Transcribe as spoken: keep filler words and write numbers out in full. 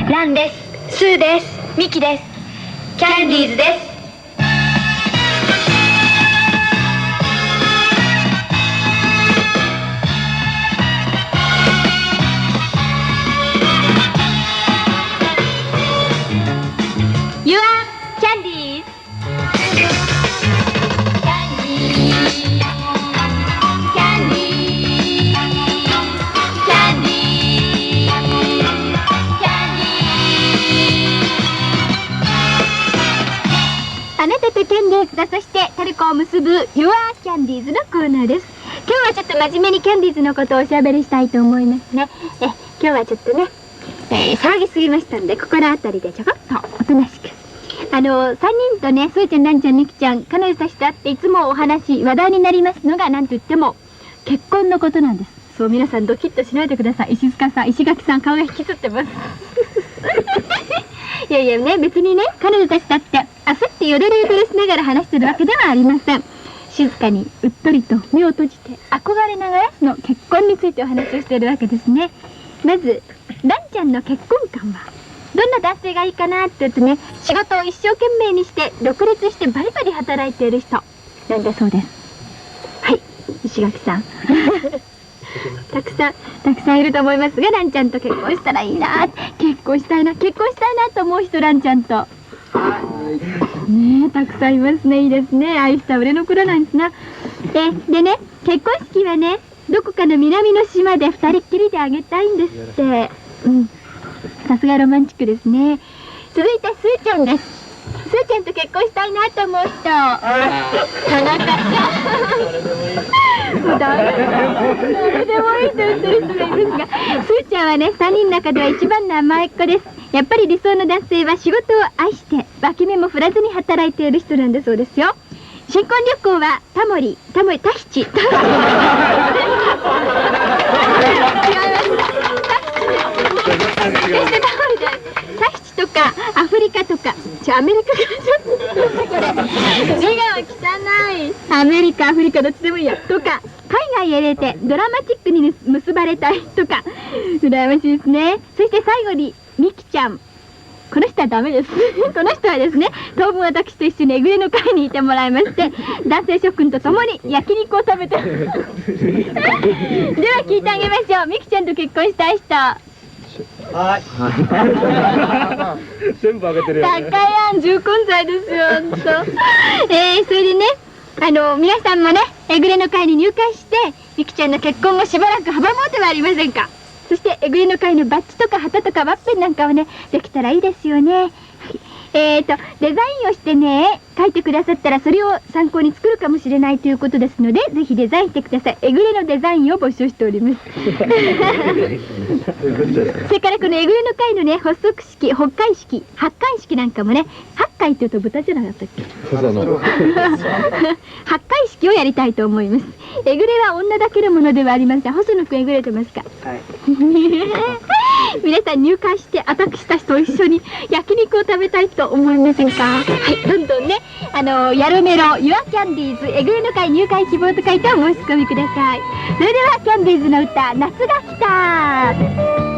ランです。スーです。ミキです。キャンディーズです。You are Candies。あなたとキャンディーズと、そしてトルコを結ぶ You are Candies のコーナーです。今日はちょっと真面目にキャンディーズのことをおしゃべりしたいと思いますね。え今日はちょっとね、えー、騒ぎすぎましたんで、心当たりでちょこっとおとなしく。あのさんにんとね、スーちゃん、ランちゃん、ミキちゃん、彼女たちと会っていつもお話、話題になりますのが、なんといっても結婚のことなんです。そう、皆さんドキッとしないでください。石塚さん、石垣さん、顔が引きつってますいやいやね、別にね、彼女たちだって焦ってよろろよろしながら話してるわけではありません。静かにうっとりと目を閉じて憧れながらの結婚についてお話をしているわけですね。まずランちゃんの結婚観はどんな男性がいいかなって言うとね、仕事を一生懸命にして独立してバリバリ働いている人なんだそうです。はい、石垣さんたくさんたくさんいると思いますが、ランちゃんと結婚したらいいな、結婚したいな結婚したいなと思う人、ランちゃんとねえ、たくさんいますね。いいですね。ああいう人は売れ残らないんですな。ででね、結婚式はね、どこかの南の島で二人っきりであげたいんですって。うん、さすがロマンチックですね。続いてスーちゃんです。スーちゃんと結婚したいなと思う人、田中さん誰でもいいと言ってる人がいますが、スーちゃんはね、さんにんの中では一番の甘えっ子です。やっぱり理想の男性は仕事を愛して脇目も振らずに働いている人なんだそうですよ。新婚旅行はタモリ、タモリ、タヒチ違いますタヒチとかアフリカとか、ちょアメリカからちょっとこれ字が汚い。アメリカ、アフリカどっちでもいいやとか、海外へ出てドラマチックに結ばれたいとか、羨ましいですね。そして最後にミキちゃん、この人はダメですこの人はですね、当分私と一緒にえぐれの会にいてもらいまして、男性諸君と共に焼肉を食べてでは聞いてあげましょう。ミキちゃんと結婚したい人。 はい全部あげてるよね。 高い案、重婚罪ですよ、ほんとえー、それでね、あの皆さんもね、えぐれの会に入会してミキちゃんの結婚をしばらく阻もうではありませんか。そしてえぐれの会のバッジとか旗とかワッペンなんかをね、できたらいいですよね。はい、えーとデザインをしてね、書いてくださったらそれを参考に作るかもしれないということですので、ぜひデザインしてください。えぐれのデザインを募集しておりますそれからこのえぐれの会のね、発足式、発会式、発会式なんかもね、発会って言うと豚じゃなかったっけ発会式をやりたいと思います。えぐれは女だけのものではありません。細野くんえぐれてますか。はい皆さん入会して私たちと一緒に焼肉を食べたいと思いませんか。はい、どんどんね、あのやるメロ Your Candies えぐれの会入会希望と書いてお申し込みください。それではキャンディーズの歌、夏が来た。